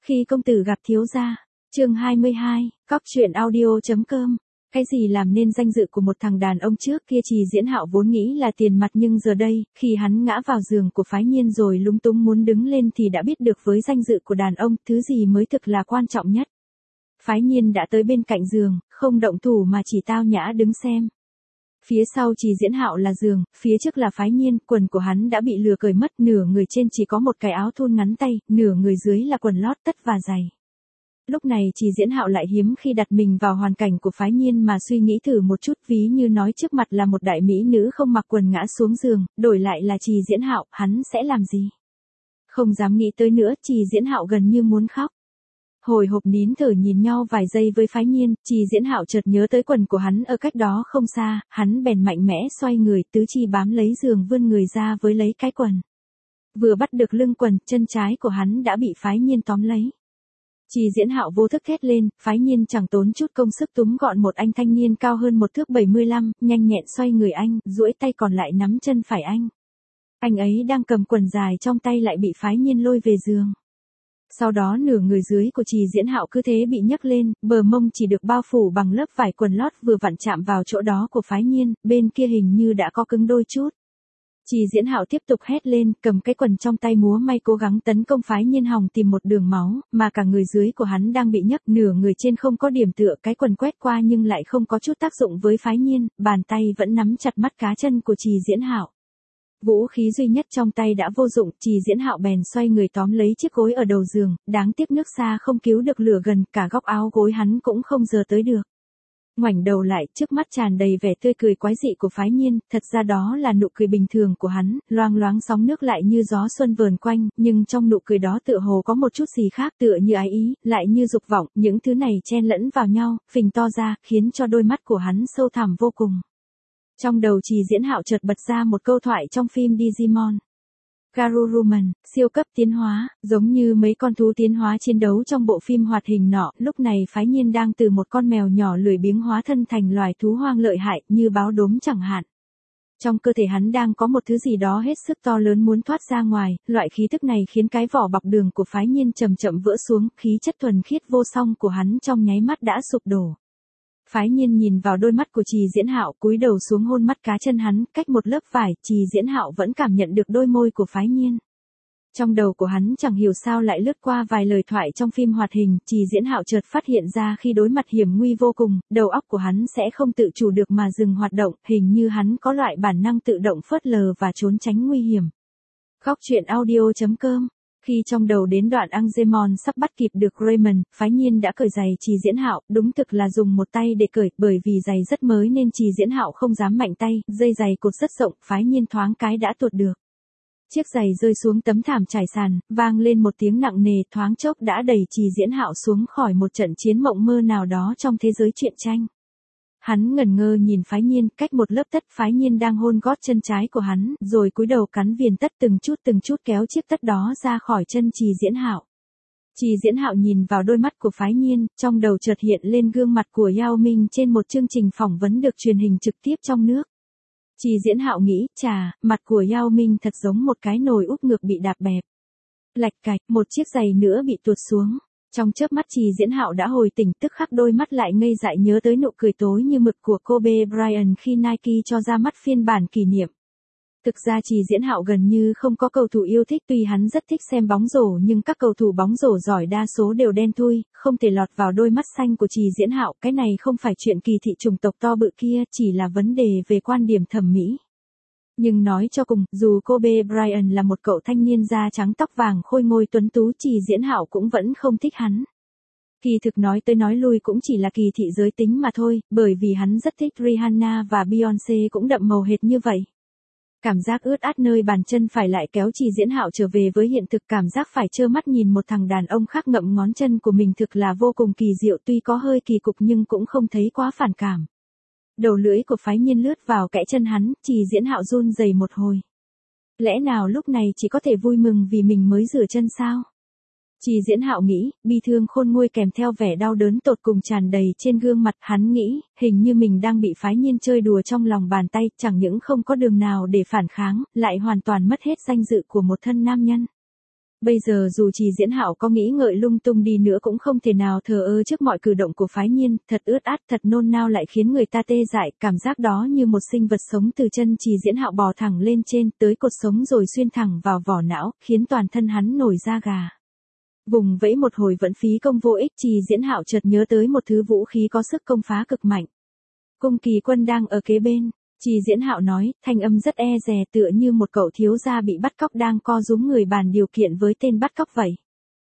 Khi công tử gặp thiếu gia, chương 22, cóc truyện audio.com. Cái gì làm nên danh dự của một thằng đàn ông trước kia Trì Diễn Hạo vốn nghĩ là tiền mặt, nhưng giờ đây, khi hắn ngã vào giường của Phái Nhiên rồi lúng túng muốn đứng lên thì đã biết được với danh dự của đàn ông, thứ gì mới thực là quan trọng nhất. Phái Nhiên đã tới bên cạnh giường, không động thủ mà chỉ tao nhã đứng xem. Phía sau Trì Diễn Hạo là giường, phía trước là Phái Nhiên, quần của hắn đã bị lừa cởi mất, nửa người trên chỉ có một cái áo thun ngắn tay, nửa người dưới là quần lót tất và giày. Lúc này Trì Diễn Hạo lại hiếm khi đặt mình vào hoàn cảnh của Phái Nhiên mà suy nghĩ thử một chút, ví như nói trước mặt là một đại mỹ nữ không mặc quần ngã xuống giường, đổi lại là Trì Diễn Hạo, hắn sẽ làm gì? Không dám nghĩ tới nữa, Trì Diễn Hạo gần như muốn khóc. Hồi hộp nín thở nhìn nhau vài giây với Phái Nhiên, Trì Diễn Hạo chợt nhớ tới quần của hắn ở cách đó không xa, hắn bèn mạnh mẽ xoay người, tứ chi bám lấy giường vươn người ra với lấy cái quần. Vừa bắt được lưng quần, chân trái của hắn đã bị Phái Nhiên tóm lấy. Trì Diễn Hạo vô thức thét lên, Phái Nhiên chẳng tốn chút công sức túm gọn một anh thanh niên cao hơn 1 thước 75, nhanh nhẹn xoay người anh, duỗi tay còn lại nắm chân phải anh. Anh ấy đang cầm quần dài trong tay lại bị Phái Nhiên lôi về giường. Sau đó nửa người dưới của Trì Diễn Hạo cứ thế bị nhấc lên, bờ mông chỉ được bao phủ bằng lớp vải quần lót vừa vặn chạm vào chỗ đó của Phái Nhiên, bên kia hình như đã có cứng đôi chút. Trì Diễn Hạo tiếp tục hét lên, cầm cái quần trong tay múa may cố gắng tấn công Phái Nhiên hòng tìm một đường máu, mà cả người dưới của hắn đang bị nhấc, nửa người trên không có điểm tựa, cái quần quét qua nhưng lại không có chút tác dụng với Phái Nhiên, bàn tay vẫn nắm chặt mắt cá chân của Trì Diễn Hạo. Vũ khí duy nhất trong tay đã vô dụng, Trì Diễn Hạo bèn xoay người tóm lấy chiếc gối ở đầu giường, đáng tiếc nước xa không cứu được lửa gần, cả góc áo gối hắn cũng không dờ tới được. Ngoảnh đầu lại, trước mắt tràn đầy vẻ tươi cười quái dị của Phái Nhiên, thật ra đó là nụ cười bình thường của hắn, loang loáng sóng nước lại như gió xuân vờn quanh, nhưng trong nụ cười đó tựa hồ có một chút gì khác, tựa như ái ý, lại như dục vọng, những thứ này chen lẫn vào nhau, phình to ra, khiến cho đôi mắt của hắn sâu thẳm vô cùng. Trong đầu Trì Diễn Hạo chợt bật ra một câu thoại trong phim Digimon. Garuruman, siêu cấp tiến hóa, giống như mấy con thú tiến hóa chiến đấu trong bộ phim hoạt hình nọ, lúc này Phái Nhiên đang từ một con mèo nhỏ lười biếng hóa thân thành loài thú hoang lợi hại, như báo đốm chẳng hạn. Trong cơ thể hắn đang có một thứ gì đó hết sức to lớn muốn thoát ra ngoài, loại khí tức này khiến cái vỏ bọc đường của Phái Nhiên chậm chậm vỡ xuống, khí chất thuần khiết vô song của hắn trong nháy mắt đã sụp đổ. Phái Nhiên nhìn vào đôi mắt của Trì Diễn Hạo, cúi đầu xuống hôn mắt cá chân hắn, cách một lớp vải, Trì Diễn Hạo vẫn cảm nhận được đôi môi của Phái Nhiên. Trong đầu của hắn chẳng hiểu sao lại lướt qua vài lời thoại trong phim hoạt hình, Trì Diễn Hạo chợt phát hiện ra khi đối mặt hiểm nguy vô cùng, đầu óc của hắn sẽ không tự chủ được mà dừng hoạt động, hình như hắn có loại bản năng tự động phớt lờ và trốn tránh nguy hiểm. Cóc truyện audio.com. Khi trong đầu đến đoạn Angemon sắp bắt kịp được Raymond, Phái Nhiên đã cởi giày Trì Diễn Hạo, đúng thực là dùng một tay để cởi, bởi vì giày rất mới nên Trì Diễn Hạo không dám mạnh tay, dây giày cột rất rộng, Phái Nhiên thoáng cái đã tuột được. Chiếc giày rơi xuống tấm thảm trải sàn, vang lên một tiếng nặng nề, thoáng chốc đã đẩy Trì Diễn Hạo xuống khỏi một trận chiến mộng mơ nào đó trong thế giới truyện tranh. Hắn ngẩn ngơ nhìn Phái Nhiên, cách một lớp tất, Phái Nhiên đang hôn gót chân trái của hắn, rồi cúi đầu cắn viền tất từng chút kéo chiếc tất đó ra khỏi chân Trì Diễn Hạo. Trì Diễn Hạo nhìn vào đôi mắt của Phái Nhiên, trong đầu chợt hiện lên gương mặt của Yao Minh trên một chương trình phỏng vấn được truyền hình trực tiếp trong nước. Trì Diễn Hạo nghĩ, chà, mặt của Yao Minh thật giống một cái nồi úp ngược bị đạp bẹp. Lạch cạch, một chiếc giày nữa bị tuột xuống. Trong chớp mắt Trì Diễn Hạo đã hồi tỉnh, tức khắc đôi mắt lại ngây dại nhớ tới nụ cười tối như mực của Kobe Bryant khi Nike cho ra mắt phiên bản kỷ niệm. Thực ra Trì Diễn Hạo gần như không có cầu thủ yêu thích, tuy hắn rất thích xem bóng rổ nhưng các cầu thủ bóng rổ giỏi đa số đều đen thui, không thể lọt vào đôi mắt xanh của Trì Diễn Hạo, cái này không phải chuyện kỳ thị chủng tộc to bự kia, chỉ là vấn đề về quan điểm thẩm mỹ. Nhưng nói cho cùng, dù Kobe Bryant là một cậu thanh niên da trắng tóc vàng khôi ngôi tuấn tú, Trì Diễn Hạo cũng vẫn không thích hắn. Kỳ thực nói tới nói lui cũng chỉ là kỳ thị giới tính mà thôi, bởi vì hắn rất thích Rihanna và Beyoncé cũng đậm màu hệt như vậy. Cảm giác ướt át nơi bàn chân phải lại kéo Trì Diễn Hạo trở về với hiện thực, cảm giác phải trơ mắt nhìn một thằng đàn ông khác ngậm ngón chân của mình thực là vô cùng kỳ diệu, tuy có hơi kỳ cục nhưng cũng không thấy quá phản cảm. Đầu lưỡi của Phái Nhiên lướt vào kẽ chân hắn, Trì Diễn Hạo run rẩy một hồi. Lẽ nào lúc này chỉ có thể vui mừng vì mình mới rửa chân sao? Trì Diễn Hạo nghĩ, bi thương khôn nguôi kèm theo vẻ đau đớn tột cùng tràn đầy trên gương mặt, hắn nghĩ, hình như mình đang bị Phái Nhiên chơi đùa trong lòng bàn tay, chẳng những không có đường nào để phản kháng, lại hoàn toàn mất hết danh dự của một thân nam nhân. Bây giờ dù Trì Diễn Hạo có nghĩ ngợi lung tung đi nữa cũng không thể nào thờ ơ trước mọi cử động của phái nhiên, thật ướt át, thật nôn nao lại khiến người ta tê dại, cảm giác đó như một sinh vật sống từ chân Trì Diễn Hạo bò thẳng lên trên tới cột sống rồi xuyên thẳng vào vỏ não, khiến toàn thân hắn nổi da gà. Vùng vẫy một hồi vẫn phí công vô ích, Trì Diễn Hạo chợt nhớ tới một thứ vũ khí có sức công phá cực mạnh. Cung Kỳ Quân đang ở kế bên. Trì Diễn Hạo nói, thanh âm rất e dè tựa như một cậu thiếu gia bị bắt cóc đang co rúm người bàn điều kiện với tên bắt cóc vậy.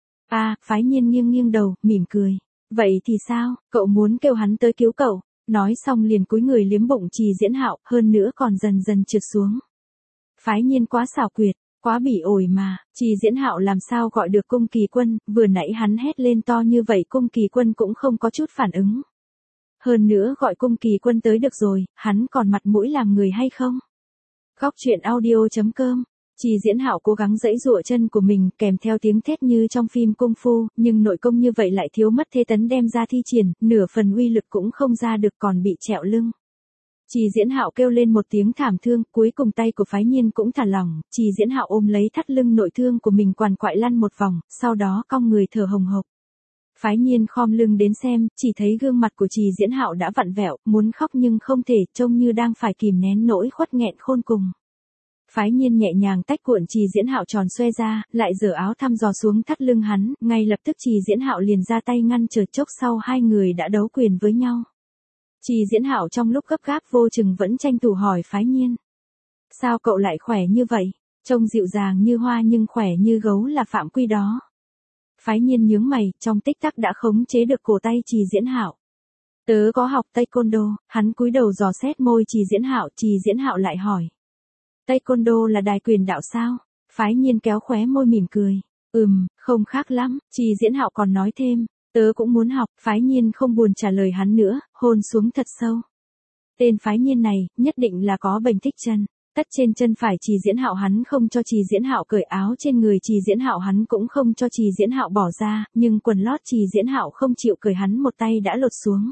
Phái nhiên nghiêng nghiêng đầu, mỉm cười. Vậy thì sao, cậu muốn kêu hắn tới cứu cậu? Nói xong liền cúi người liếm bụng Trì Diễn Hạo, hơn nữa còn dần dần trượt xuống. Phái nhiên quá xảo quyệt, quá bỉ ổi mà, Trì Diễn Hạo làm sao gọi được Cung Kỳ Quân, vừa nãy hắn hét lên to như vậy Cung Kỳ Quân cũng không có chút phản ứng. Hơn nữa gọi Cung Kỳ Quân tới được rồi, hắn còn mặt mũi làm người hay không? Góc truyện audio.com. Trì Diễn Hạo cố gắng giãy giụa chân của mình kèm theo tiếng thét như trong phim cung phu, nhưng nội công như vậy lại thiếu mất thế tấn đem ra thi triển, nửa phần uy lực cũng không ra được còn bị trẹo lưng. Trì Diễn Hạo kêu lên một tiếng thảm thương, cuối cùng tay của phái nhiên cũng thả lỏng, Trì Diễn Hạo ôm lấy thắt lưng nội thương của mình quằn quại lăn một vòng, sau đó cong người thở hồng hộc. Phái nhiên khom lưng đến xem, chỉ thấy gương mặt của Trì Diễn Hạo đã vặn vẹo, muốn khóc nhưng không thể, trông như đang phải kìm nén nỗi khuất nghẹn khôn cùng. Phái nhiên nhẹ nhàng tách cuộn Trì Diễn Hạo tròn xoe ra, lại giở áo thăm dò xuống thắt lưng hắn, ngay lập tức Trì Diễn Hạo liền ra tay ngăn chợt chốc sau hai người đã đấu quyền với nhau. Trì Diễn Hạo trong lúc gấp gáp vô chừng vẫn tranh thủ hỏi phái nhiên. Sao cậu lại khỏe như vậy? Trông dịu dàng như hoa nhưng khỏe như gấu là phạm quy đó. Phái nhiên nhướng mày, trong tích tắc đã khống chế được cổ tay Trì Diễn Hạo. Tớ có học Taekwondo, hắn cúi đầu dò xét môi Trì Diễn Hạo lại hỏi. Taekwondo là đài quyền đạo sao? Phái nhiên kéo khóe môi mỉm cười. Không khác lắm, Trì Diễn Hạo còn nói thêm. Tớ cũng muốn học, phái nhiên không buồn trả lời hắn nữa, hôn xuống thật sâu. Tên phái nhiên này, nhất định là có bệnh thích chân. Tất trên chân phải Trì Diễn Hạo hắn không cho Trì Diễn Hạo cởi áo trên người Trì Diễn Hạo hắn cũng không cho Trì Diễn Hạo bỏ ra, nhưng quần lót Trì Diễn Hạo không chịu cởi hắn một tay đã lột xuống.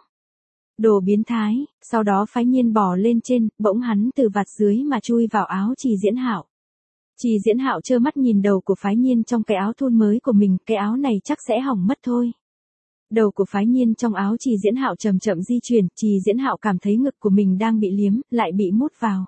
Đồ biến thái, sau đó phái nhiên bò lên trên, bỗng hắn từ vạt dưới mà chui vào áo Trì Diễn Hạo. Trì Diễn Hạo trơ mắt nhìn đầu của phái nhiên trong cái áo thun mới của mình, cái áo này chắc sẽ hỏng mất thôi. Đầu của phái nhiên trong áo Trì Diễn Hạo chậm chậm di chuyển, Trì Diễn Hạo cảm thấy ngực của mình đang bị liếm, lại bị mút vào.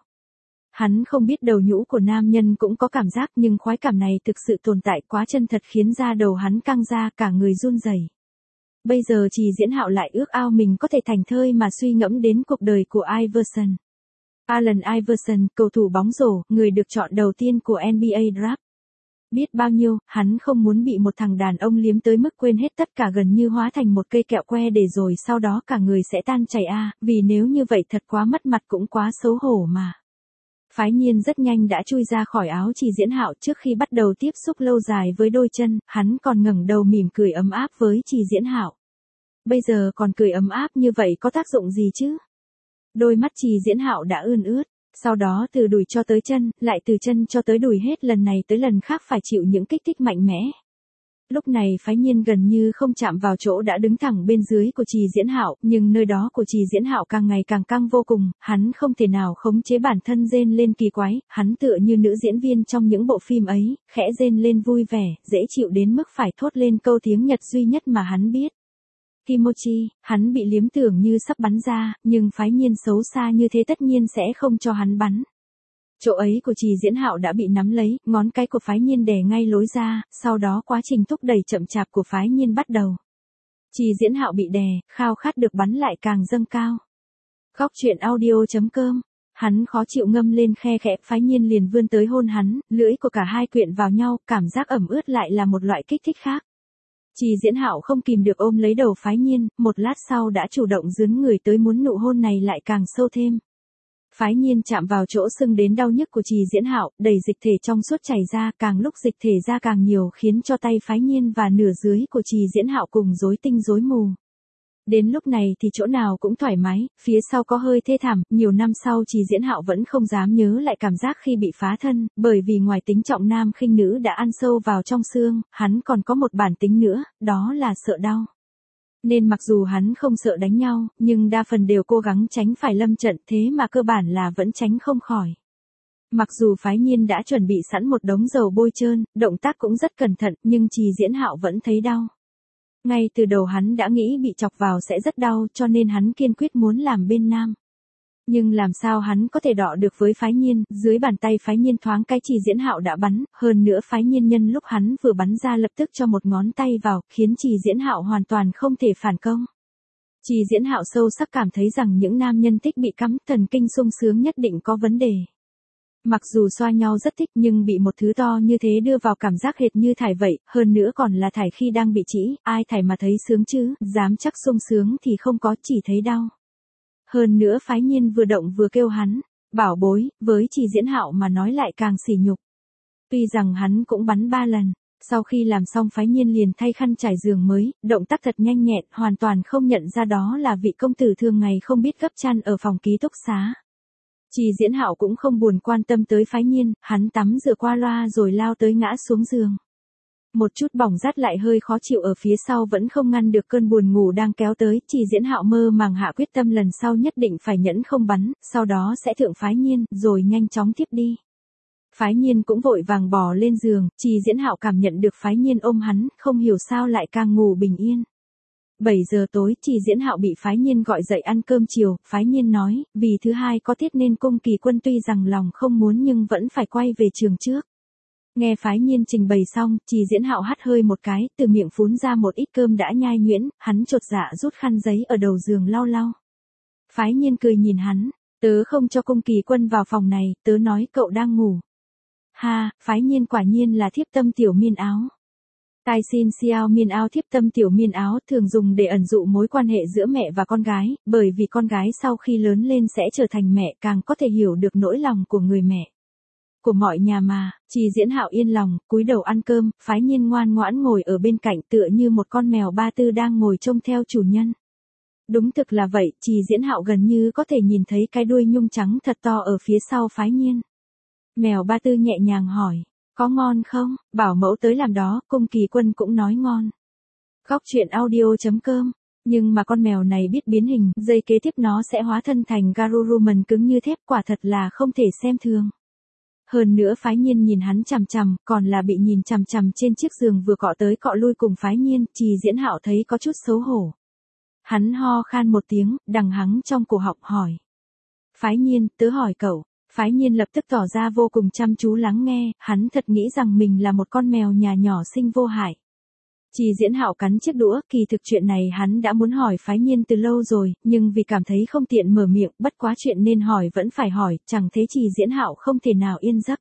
Hắn không biết đầu nhũ của nam nhân cũng có cảm giác nhưng khoái cảm này thực sự tồn tại quá chân thật khiến da đầu hắn căng ra cả người run rẩy. Bây giờ Trì Diễn Hạo lại ước ao mình có thể thành thơi mà suy ngẫm đến cuộc đời của Iverson. Allen Iverson, cầu thủ bóng rổ, người được chọn đầu tiên của NBA Draft. Biết bao nhiêu, hắn không muốn bị một thằng đàn ông liếm tới mức quên hết tất cả gần như hóa thành một cây kẹo que để rồi sau đó cả người sẽ tan chảy vì nếu như vậy thật quá mất mặt cũng quá xấu hổ mà. Phái nhiên rất nhanh đã chui ra khỏi áo Trì Diễn Hạo trước khi bắt đầu tiếp xúc lâu dài với đôi chân, hắn còn ngẩng đầu mỉm cười ấm áp với Trì Diễn Hạo. Bây giờ còn cười ấm áp như vậy có tác dụng gì chứ? Đôi mắt Trì Diễn Hạo đã ươn ướt, sau đó từ đùi cho tới chân, lại từ chân cho tới đùi hết lần này tới lần khác phải chịu những kích thích mạnh mẽ. Lúc này phái nhiên gần như không chạm vào chỗ đã đứng thẳng bên dưới của Trì Diễn Hạo, nhưng nơi đó của Trì Diễn Hạo càng ngày càng căng vô cùng, hắn không thể nào khống chế bản thân rên lên kỳ quái, hắn tựa như nữ diễn viên trong những bộ phim ấy, khẽ rên lên vui vẻ, dễ chịu đến mức phải thốt lên câu tiếng Nhật duy nhất mà hắn biết. Kimochi, hắn bị liếm tưởng như sắp bắn ra, nhưng phái nhiên xấu xa như thế tất nhiên sẽ không cho hắn bắn. Chỗ ấy của Trì Diễn Hạo đã bị nắm lấy, ngón cái của phái nhiên đè ngay lối ra, sau đó quá trình thúc đẩy chậm chạp của phái nhiên bắt đầu. Trì Diễn Hạo bị đè, khao khát được bắn lại càng dâng cao. Góc truyện audio.com. Hắn khó chịu ngâm lên khe khẽ, phái nhiên liền vươn tới hôn hắn, lưỡi của cả hai quyện vào nhau, cảm giác ẩm ướt lại là một loại kích thích khác. Trì Diễn Hạo không kìm được ôm lấy đầu phái nhiên, một lát sau đã chủ động dướn người tới muốn nụ hôn này lại càng sâu thêm. Phái nhiên chạm vào chỗ sưng đến đau nhức của Trì Diễn Hạo, đầy dịch thể trong suốt chảy ra, càng lúc dịch thể ra càng nhiều khiến cho tay phái nhiên và nửa dưới của Trì Diễn Hạo cùng rối tinh rối mù. Đến lúc này thì chỗ nào cũng thoải mái, phía sau có hơi thê thảm, nhiều năm sau Trì Diễn Hạo vẫn không dám nhớ lại cảm giác khi bị phá thân, bởi vì ngoài tính trọng nam khinh nữ đã ăn sâu vào trong xương, hắn còn có một bản tính nữa, đó là sợ đau. Nên mặc dù hắn không sợ đánh nhau, nhưng đa phần đều cố gắng tránh phải lâm trận thế mà cơ bản là vẫn tránh không khỏi. Mặc dù Phái Nhiên đã chuẩn bị sẵn một đống dầu bôi trơn, động tác cũng rất cẩn thận, nhưng Trì Diễn Hạo vẫn thấy đau. Ngay từ đầu hắn đã nghĩ bị chọc vào sẽ rất đau, cho nên hắn kiên quyết muốn làm bên nam. Nhưng làm sao hắn có thể đọ được với Phái Nhiên, dưới bàn tay Phái Nhiên thoáng cái Trì Diễn Hạo đã bắn, hơn nữa Phái Nhiên nhân lúc hắn vừa bắn ra lập tức cho một ngón tay vào, khiến Trì Diễn Hạo hoàn toàn không thể phản công. Trì Diễn Hạo sâu sắc cảm thấy rằng những nam nhân thích bị cắm, thần kinh sung sướng nhất định có vấn đề. Mặc dù xoa nhau rất thích nhưng bị một thứ to như thế đưa vào cảm giác hệt như thải vậy, hơn nữa còn là thải khi đang bị trĩ, ai thải mà thấy sướng chứ, dám chắc sung sướng thì không có, chỉ thấy đau. Hơn nữa Phái Nhiên vừa động vừa kêu hắn, bảo bối, với Trì Diễn Hạo mà nói lại càng sỉ nhục. Tuy rằng hắn cũng bắn 3 lần, sau khi làm xong Phái Nhiên liền thay khăn trải giường mới, động tác thật nhanh nhẹn, hoàn toàn không nhận ra đó là vị công tử thường ngày không biết gấp chăn ở phòng ký túc xá. Trì Diễn Hạo cũng không buồn quan tâm tới Phái Nhiên, hắn tắm rửa qua loa rồi lao tới ngã xuống giường. Một chút bỏng rát lại hơi khó chịu ở phía sau vẫn không ngăn được cơn buồn ngủ đang kéo tới, Trì Diễn Hạo mơ màng hạ quyết tâm lần sau nhất định phải nhẫn không bắn, sau đó sẽ thượng Phái Nhiên, rồi nhanh chóng tiếp đi. Phái Nhiên cũng vội vàng bò lên giường, Trì Diễn Hạo cảm nhận được Phái Nhiên ôm hắn, không hiểu sao lại càng ngủ bình yên. 7 giờ tối, Trì Diễn Hạo bị Phái Nhiên gọi dậy ăn cơm chiều, Phái Nhiên nói, vì thứ hai có tiết nên Cung Kỳ Quân tuy rằng lòng không muốn nhưng vẫn phải quay về trường trước. Nghe Phái Nhiên trình bày xong, Trì Diễn Hạo hắt hơi một cái, từ miệng phún ra một ít cơm đã nhai nhuyễn, hắn chột dạ rút khăn giấy ở đầu giường lau lau. Phái Nhiên cười nhìn hắn, tớ không cho Cung Kỳ Quân vào phòng này, tớ nói cậu đang ngủ. Ha, Phái Nhiên quả nhiên là thiếp tâm tiểu miên áo. Tai xin xiao miên áo thiếp tâm tiểu miên áo thường dùng để ẩn dụ mối quan hệ giữa mẹ và con gái, bởi vì con gái sau khi lớn lên sẽ trở thành mẹ càng có thể hiểu được nỗi lòng của người mẹ. Của mọi nhà mà, Trì Diễn Hạo yên lòng, cúi đầu ăn cơm, Phái Nhiên ngoan ngoãn ngồi ở bên cạnh tựa như một con mèo ba tư đang ngồi trông theo chủ nhân. Đúng thực là vậy, Trì Diễn Hạo gần như có thể nhìn thấy cái đuôi nhung trắng thật to ở phía sau Phái Nhiên. Mèo ba tư nhẹ nhàng hỏi, có ngon không? Bảo mẫu tới làm đó, Cung Kỳ Quân cũng nói ngon. Góc truyện audio.com. Nhưng mà con mèo này biết biến hình, giây kế tiếp nó sẽ hóa thân thành Garuruman cứng như thép, quả thật là không thể xem thường. Hơn nữa Phái Nhiên nhìn hắn chằm chằm, còn là bị nhìn chằm chằm trên chiếc giường vừa cọ tới cọ lui cùng Phái Nhiên, Trì Diễn Hạo thấy có chút xấu hổ. Hắn ho khan một tiếng, đằng hắng trong cổ họng hỏi. Phái Nhiên, tớ hỏi cậu. Phái Nhiên lập tức tỏ ra vô cùng chăm chú lắng nghe, hắn thật nghĩ rằng mình là một con mèo nhà nhỏ xinh vô hại. Trì Diễn Hạo cắn chiếc đũa, kỳ thực chuyện này hắn đã muốn hỏi Phái Nhiên từ lâu rồi, nhưng vì cảm thấy không tiện mở miệng, bất quá chuyện nên hỏi vẫn phải hỏi, chẳng thế Trì Diễn Hạo không thể nào yên giấc.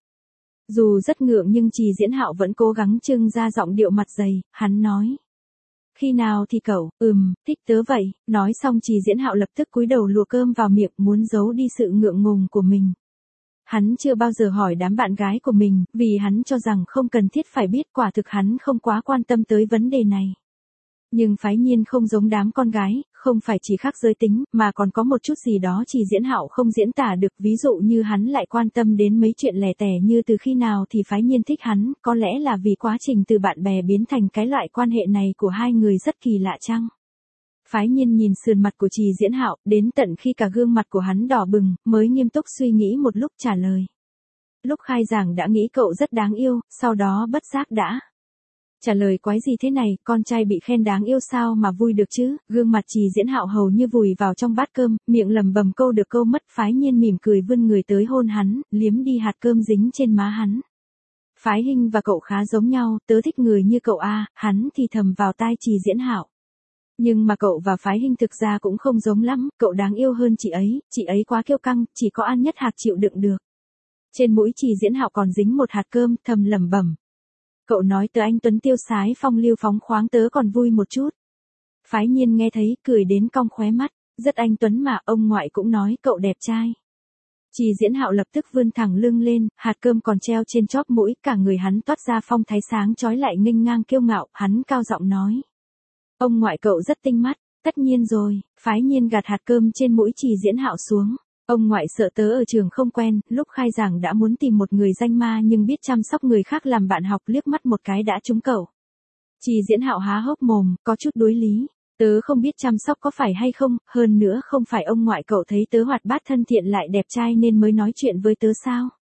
Dù rất ngượng nhưng Trì Diễn Hạo vẫn cố gắng trưng ra giọng điệu mặt dày, hắn nói. Khi nào thì cậu, thích tớ vậy, nói xong Trì Diễn Hạo lập tức cúi đầu lùa cơm vào miệng muốn giấu đi sự ngượng ngùng của mình. Hắn chưa bao giờ hỏi đám bạn gái của mình, vì hắn cho rằng không cần thiết phải biết, quả thực hắn không quá quan tâm tới vấn đề này. Nhưng Phái Nhiên không giống đám con gái, không phải chỉ khác giới tính, mà còn có một chút gì đó Trì Diễn Hạo không diễn tả được, ví dụ như hắn lại quan tâm đến mấy chuyện lẻ tẻ như từ khi nào thì Phái Nhiên thích hắn, có lẽ là vì quá trình từ bạn bè biến thành cái loại quan hệ này của hai người rất kỳ lạ chăng? Phái Nhiên nhìn sườn mặt của Trì Diễn Hạo, đến tận khi cả gương mặt của hắn đỏ bừng, mới nghiêm túc suy nghĩ một lúc trả lời. Lúc khai giảng đã nghĩ cậu rất đáng yêu, sau đó bất giác đã. Trả lời quái gì thế này, con trai bị khen đáng yêu sao mà vui được chứ, gương mặt Trì Diễn Hạo hầu như vùi vào trong bát cơm, miệng lẩm bẩm câu được câu mất. Phái Nhiên mỉm cười vươn người tới hôn hắn, liếm đi hạt cơm dính trên má hắn. Phái Hinh và cậu khá giống nhau, tớ thích người như cậu a, hắn thì thầm vào tai Trì Diễn Hạo. Nhưng mà cậu và Phái Hinh thực ra cũng không giống lắm, cậu đáng yêu hơn chị ấy quá kiêu căng, chỉ có An Nhất Hạc chịu đựng được. Trên mũi Trì Diễn Hạo còn dính một hạt cơm, thầm lẩm bẩm. Cậu nói tớ anh tuấn tiêu sái phong lưu phóng khoáng tớ còn vui một chút. Phái Nhiên nghe thấy, cười đến cong khóe mắt, rất anh tuấn mà, ông ngoại cũng nói cậu đẹp trai. Trì Diễn Hạo lập tức vươn thẳng lưng lên, hạt cơm còn treo trên chóp mũi, cả người hắn toát ra phong thái sáng chói lại nghênh ngang kiêu ngạo, hắn cao giọng nói. Ông ngoại cậu rất tinh mắt, tất nhiên rồi. Phái Nhiên gạt hạt cơm trên mũi Trì Diễn Hạo xuống. Ông ngoại sợ tớ ở trường không quen, lúc khai giảng đã muốn tìm một người danh ma nhưng biết chăm sóc người khác làm bạn học, liếc mắt một cái đã trúng cậu. Trì Diễn Hạo há hốc mồm, có chút đối lý. Tớ không biết chăm sóc có phải hay không, hơn nữa không phải ông ngoại cậu thấy tớ hoạt bát thân thiện lại đẹp trai nên mới nói chuyện với tớ sao?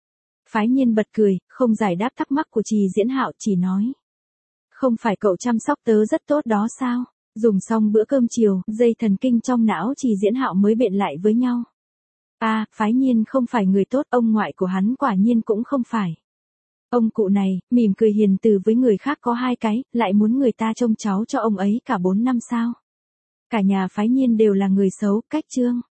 Phái Nhiên bật cười, không giải đáp thắc mắc của Trì Diễn Hạo, chỉ nói. Không phải cậu chăm sóc tớ rất tốt đó sao? Dùng xong bữa cơm chiều, dây thần kinh trong não Trì Diễn Hạo mới biện lại với nhau. À, Phái Nhiên không phải người tốt, ông ngoại của hắn quả nhiên cũng không phải. Ông cụ này, mỉm cười hiền từ với người khác có 2 cái, lại muốn người ta trông cháu cho ông ấy cả 4 năm sao? Cả nhà Phái Nhiên đều là người xấu, cách trương.